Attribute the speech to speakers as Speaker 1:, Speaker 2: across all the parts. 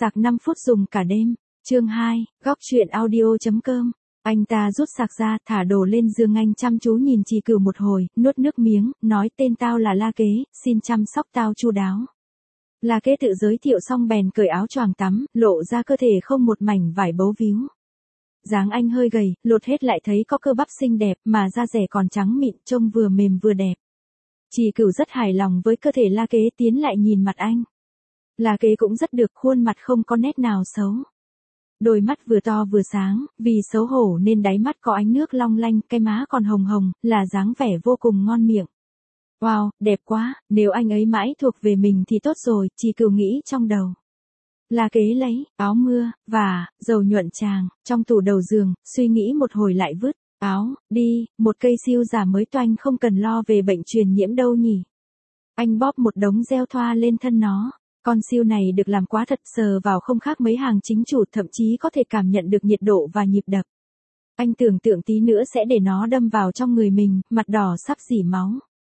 Speaker 1: Sạc 5 phút dùng cả đêm. Chương 2, góc truyện audio.com. Anh ta rút sạc ra, thả đồ lên giường, anh chăm chú nhìn Trì Cửu một hồi, nuốt nước miếng, nói tên tao là La Kế, xin chăm sóc tao chu đáo. La Kế tự giới thiệu xong bèn cởi áo choàng tắm, lộ ra cơ thể không một mảnh vải bấu víu. Dáng anh hơi gầy, lột hết lại thấy có cơ bắp xinh đẹp, mà da dẻ còn trắng mịn, trông vừa mềm vừa đẹp. Trì Cửu rất hài lòng với cơ thể La Kế, tiến lại nhìn mặt anh. La Kế cũng rất được, khuôn mặt không có nét nào xấu. Đôi mắt vừa to vừa sáng, vì xấu hổ nên đáy mắt có ánh nước long lanh, cái má còn hồng hồng, là dáng vẻ vô cùng ngon miệng. Wow, đẹp quá, nếu anh ấy mãi thuộc về mình thì tốt rồi, Trì Cửu nghĩ trong đầu. La Kế lấy áo mưa và dầu nhuận tràng trong tủ đầu giường, suy nghĩ một hồi lại vứt áo đi, một cây siêu giả mới toanh, không cần lo về bệnh truyền nhiễm đâu nhỉ. Anh bóp một đống gel thoa lên thân nó. Con siêu này được làm quá thật, sờ vào không khác mấy hàng chính chủ, thậm chí có thể cảm nhận được nhiệt độ và nhịp đập. Anh tưởng tượng tí nữa sẽ để nó đâm vào trong người mình, mặt đỏ sắp rỉ máu.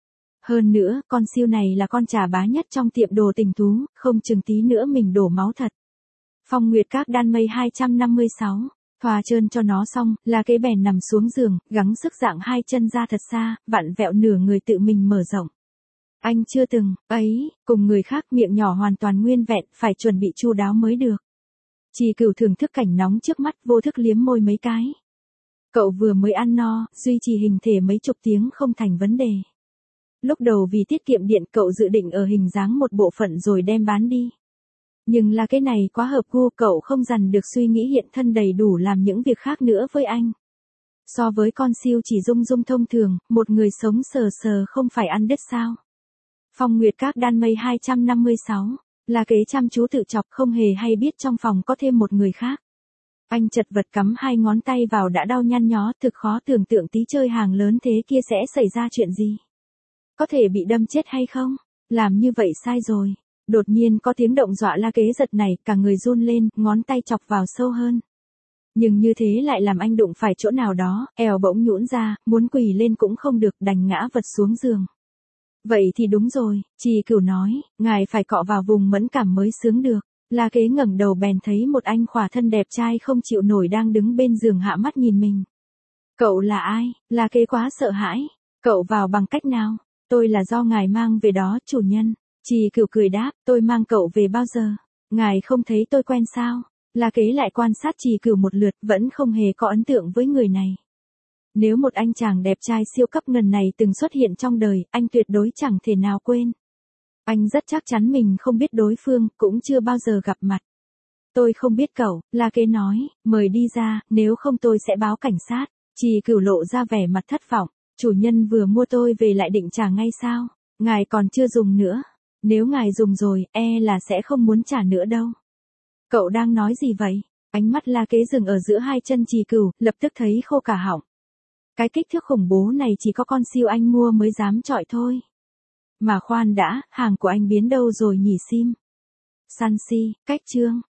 Speaker 1: Hơn nữa, con siêu này là con trà bá nhất trong tiệm đồ tình thú, không chừng tí nữa mình đổ máu thật. Phong Nguyệt Các đan mây 256, thoa trơn cho nó xong, La Kế bèn nằm xuống giường, gắng sức dạng hai chân ra thật xa, vặn vẹo nửa người tự mình mở rộng. Anh chưa từng, cùng người khác, miệng nhỏ hoàn toàn nguyên vẹn, phải chuẩn bị chu đáo mới được. Trì Cửu thưởng thức cảnh nóng trước mắt, vô thức liếm môi mấy cái. Cậu vừa mới ăn no, duy trì hình thể mấy chục tiếng không thành vấn đề. Lúc đầu vì tiết kiệm điện, cậu dự định ở hình dáng một bộ phận rồi đem bán đi. Nhưng là cái này quá hợp gu, cậu không dằn được suy nghĩ hiện thân đầy đủ làm những việc khác nữa với anh. So với con siêu chỉ dung dung thông thường, một người sống sờ sờ không phải ăn đứt sao. Phong Nguyệt Các đan mây 256, La Kế chăm chú tự chọc, không hề hay biết trong phòng có thêm một người khác. Anh chật vật cắm hai ngón tay vào đã đau nhăn nhó, thực khó tưởng tượng tí chơi hàng lớn thế kia sẽ xảy ra chuyện gì. Có thể bị đâm chết hay không? Làm như vậy sai rồi. Đột nhiên có tiếng động dọa La Kế giật nảy, cả người run lên, ngón tay chọc vào sâu hơn. Nhưng như thế lại làm anh đụng phải chỗ nào đó, eo bỗng nhũn ra, muốn quỳ lên cũng không được, đành ngã vật xuống giường. Vậy thì đúng rồi, Trì Cửu nói, ngài phải cọ vào vùng mẫn cảm mới sướng được. La Kế ngẩng đầu bèn thấy một anh khỏa thân đẹp trai không chịu nổi đang đứng bên giường hạ mắt nhìn mình. Cậu là ai? La Kế quá sợ hãi. Cậu vào bằng cách nào? Tôi là do ngài mang về đó, chủ nhân. Trì Cửu cười đáp, tôi mang cậu về bao giờ? Ngài không thấy tôi quen sao? La Kế lại quan sát Trì Cửu một lượt, vẫn không hề có ấn tượng với người này. Nếu một anh chàng đẹp trai siêu cấp ngần này từng xuất hiện trong đời, anh tuyệt đối chẳng thể nào quên. Anh rất chắc chắn mình không biết đối phương, cũng chưa bao giờ gặp mặt. Tôi không biết cậu, La Kế nói, mời đi ra, nếu không tôi sẽ báo cảnh sát. Trì Cửu lộ ra vẻ mặt thất vọng, chủ nhân vừa mua tôi về lại định trả ngay sao? Ngài còn chưa dùng nữa. Nếu ngài dùng rồi, là sẽ không muốn trả nữa đâu. Cậu đang nói gì vậy? Ánh mắt La Kế dừng ở giữa hai chân Trì Cửu, lập tức thấy khô cả họng. Cái kích thước khủng bố này chỉ có con siêu anh mua mới dám chọi thôi. Mà khoan đã, hàng của anh biến đâu rồi nhỉ Sim? Sansi, cách chương.